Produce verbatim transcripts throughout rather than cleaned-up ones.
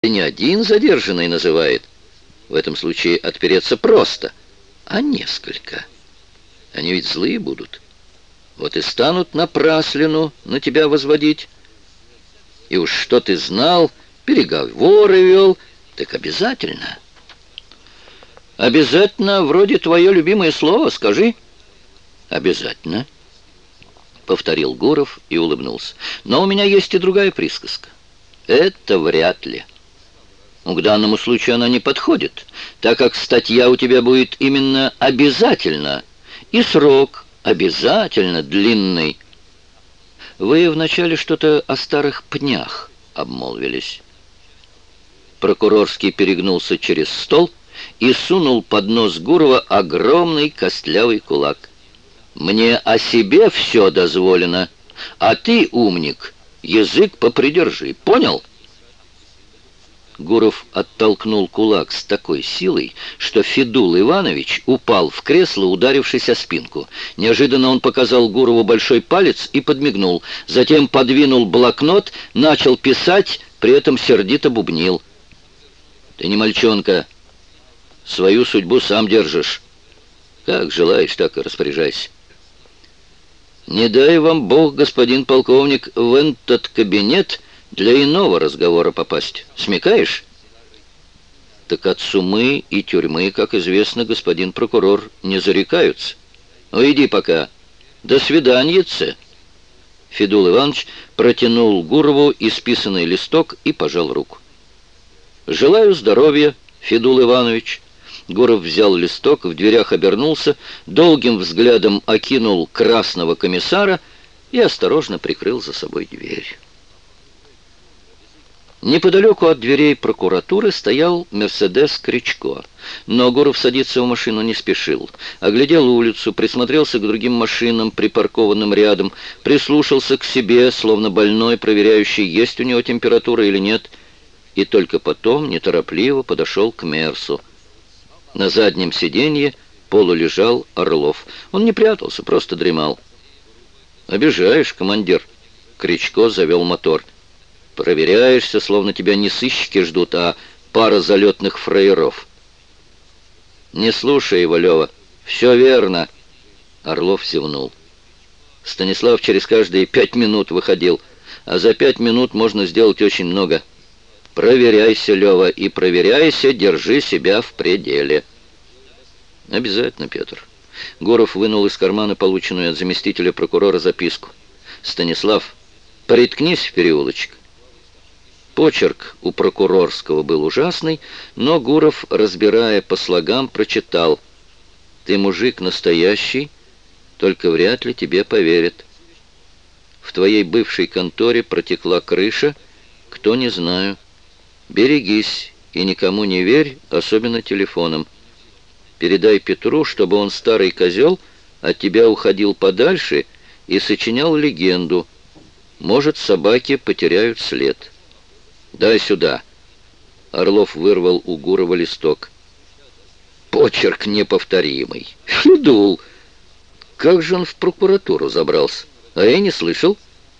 И не один задержанный называет. В этом случае отпереться просто, а несколько. Они ведь злые будут. Вот и станут напраслину на тебя возводить. И уж что ты знал, переговоры вел, так обязательно. Обязательно, вроде твое любимое слово, скажи. Обязательно, повторил Гуров и улыбнулся. Но у меня есть и другая присказка. Это вряд ли. К данному случаю она не подходит, так как статья у тебя будет именно обязательно, и срок обязательно длинный. Вы вначале что-то о старых пнях обмолвились. Прокурорский перегнулся через стол и сунул под нос Гурова огромный костлявый кулак. «Мне о себе все дозволено, а ты, умник, язык попридержи, понял?» Гуров оттолкнул кулак с такой силой, что Федул Иванович упал в кресло, ударившись о спинку. Неожиданно он показал Гурову большой палец и подмигнул. Затем подвинул блокнот, начал писать, при этом сердито бубнил. «Ты не мальчонка. Свою судьбу сам держишь. Как желаешь, так и распоряжайся. Не дай вам Бог, господин полковник, в этот кабинет для иного разговора попасть. Смекаешь?» «Так от сумы и тюрьмы, как известно, господин прокурор, не зарекаются. Ну, иди пока. До свиданьице». Федул Иванович протянул Гурову исписанный листок и пожал руку. «Желаю здоровья, Федул Иванович». Гуров взял листок, в дверях обернулся, долгим взглядом окинул красного комиссара и осторожно прикрыл за собой дверь. Неподалеку от дверей прокуратуры стоял «Мерседес» Кричко. Но Гуров садиться в машину не спешил. Оглядел улицу, присмотрелся к другим машинам, припаркованным рядом, прислушался к себе, словно больной, проверяющий, есть у него температура или нет, и только потом неторопливо подошел к «Мерсу». На заднем сиденье полулежал Орлов. Он не прятался, просто дремал. «Обижаешь, командир!» Кричко завел мотор. «Проверяешься, словно тебя не сыщики ждут, а пара залетных фраеров». «Не слушай его, Лева. Все верно». Орлов зевнул. «Станислав через каждые пять минут выходил, а за пять минут можно сделать очень много. Проверяйся, Лева, и проверяйся, держи себя в пределе». «Обязательно, Петр». Гуров вынул из кармана полученную от заместителя прокурора записку. «Станислав, приткнись в переулочек». Почерк у прокурорского был ужасный, но Гуров, разбирая по слогам, прочитал: «Ты мужик настоящий, только вряд ли тебе поверят. В твоей бывшей конторе протекла крыша, кто не знаю. Берегись и никому не верь, особенно телефоном. Передай Петру, чтобы он, старый козел, от тебя уходил подальше и сочинял легенду. Может, собаки потеряют след. Дай сюда». Орлов вырвал у Гурова листок. Почерк неповторимый. Федул! Как же он в прокуратуру забрался? А я не слышал.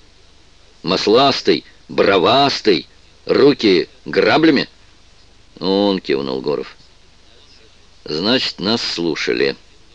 Масластый, бровастый, руки граблями? Он кивнул Гуров. Значит, нас слушали.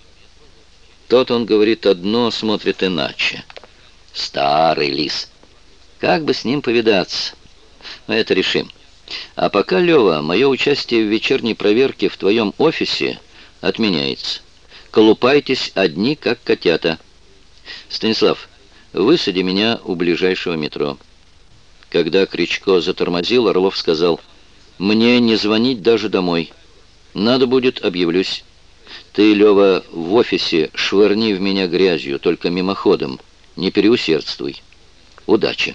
Тот, он говорит одно, смотрит иначе. Старый лис. Как бы с ним повидаться? Но это решим. А пока, Лева, мое участие в вечерней проверке в твоем офисе отменяется. Колупайтесь одни, как котята. Станислав, высади меня у ближайшего метро. Когда Кричко затормозил, Орлов сказал: «Мне не звонить даже домой. Надо будет, объявлюсь. Ты, Лева, в офисе швырни в меня грязью, только мимоходом. Не переусердствуй. Удачи».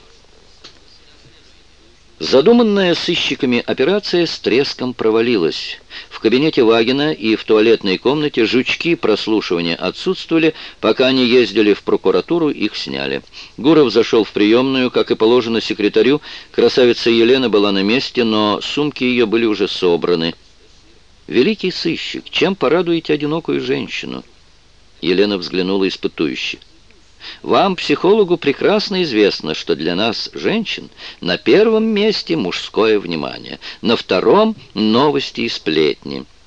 Задуманная сыщиками операция с треском провалилась. В кабинете Вагина и в туалетной комнате жучки прослушивания отсутствовали. Пока они ездили в прокуратуру, их сняли. Гуров зашел в приемную, как и положено секретарю. Красавица Елена была на месте, но сумки ее были уже собраны. «Великий сыщик, чем порадуете одинокую женщину?» Елена взглянула испытующе. Вам, психологу, прекрасно известно, что для нас, женщин, на первом месте мужское внимание, на втором — новости и сплетни.